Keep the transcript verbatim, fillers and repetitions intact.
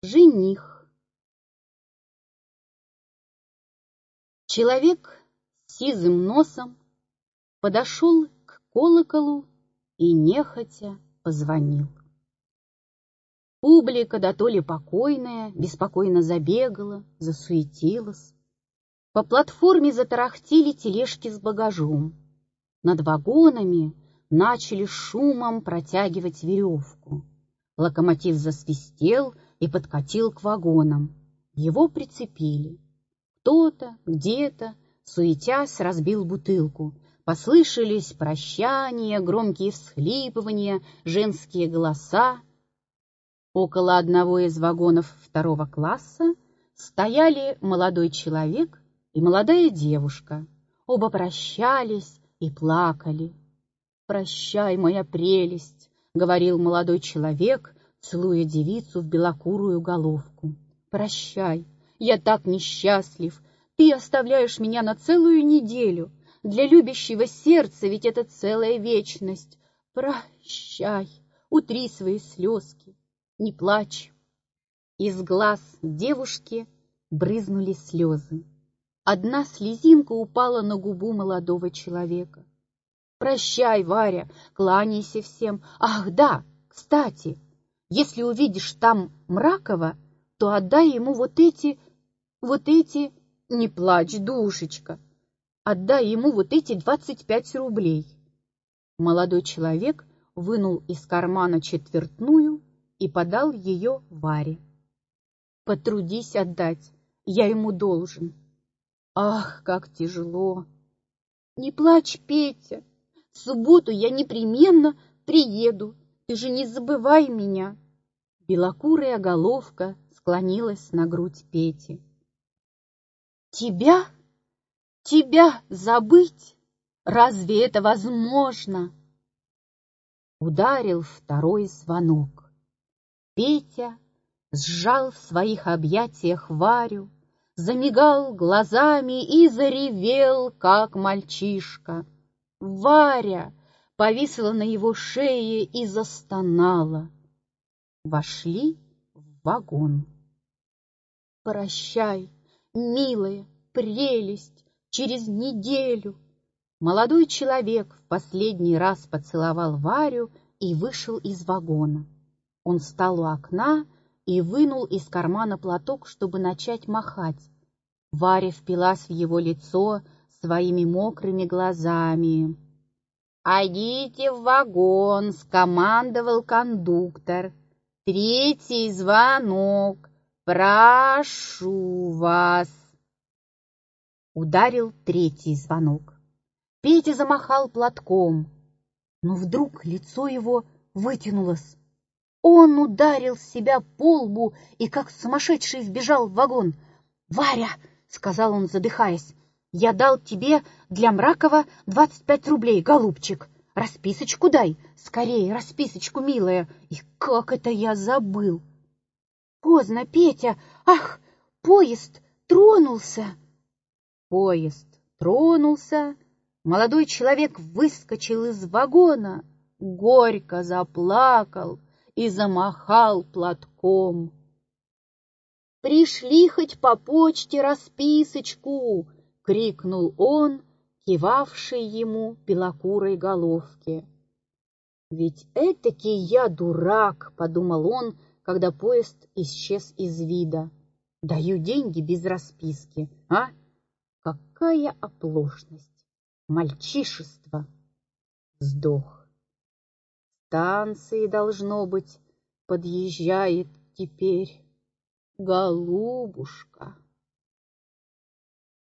Жених. Человек с сизым носом подошел к колоколу и нехотя позвонил. Публика, да то ли покойная, беспокойно забегала, засуетилась. По платформе затарахтели тележки с багажом. Над вагонами начали шумом протягивать веревку. Локомотив засвистел и подкатил к вагонам. Его прицепили. Кто-то, где-то, суетясь, разбил бутылку. Послышались прощания, громкие всхлипывания, женские голоса. Около одного из вагонов второго класса стояли молодой человек и молодая девушка. Оба прощались и плакали. «Прощай, моя прелесть», — говорил молодой человек, целуя девицу в белокурую головку. «Прощай, я так несчастлив. Ты оставляешь меня на целую неделю. Для любящего сердца ведь это целая вечность. Прощай, утри свои слезки, не плачь». Из глаз девушки брызнули слезы. Одна слезинка упала на губу молодого человека. «Прощай, Варя, кланяйся всем. Ах, да, кстати, если увидишь там Мракова, то отдай ему вот эти, вот эти... Не плачь, душечка. Отдай ему вот эти двадцать пять рублей». Молодой человек вынул из кармана четвертную и подал ее Варе. «Потрудись отдать, я ему должен». «Ах, как тяжело!» «Не плачь, Петя. В субботу я непременно приеду. Ты же не забывай меня». Белокурая головка склонилась на грудь Пети. «Тебя? Тебя забыть? Разве это возможно?» Ударил второй звонок. Петя сжал в своих объятиях Варю, замигал глазами и заревел, как мальчишка. Варя повисла на его шее и застонала. Вошли в вагон. «Прощай, милая, прелесть, через неделю». Молодой человек в последний раз поцеловал Варю и вышел из вагона. Он встал у окна и вынул из кармана платок, чтобы начать махать. Варя впилась в его лицо своими мокрыми глазами. «Идите в вагон», — скомандовал кондуктор. «Третий звонок. Прошу вас». Ударил третий звонок. Петя замахал платком, но вдруг лицо его вытянулось. Он ударил себя по лбу и, как сумасшедший, вбежал в вагон. «Варя», — сказал он, задыхаясь, — «я дал тебе для Мракова двадцать пять рублей, голубчик. Расписочку дай, скорее, расписочку, милая. И как это я забыл!» «Поздно, Петя! Ах, поезд тронулся!» Поезд тронулся. Молодой человек выскочил из вагона, горько заплакал и замахал платком. «Пришли хоть по почте расписочку!» — крикнул он, кивавший ему белокурой головке. «Ведь этакий я дурак!» — подумал он, когда поезд исчез из вида. «Даю деньги без расписки, а? Какая оплошность! Мальчишество!» Вздох. Станции, должно быть, подъезжает теперь голубушка.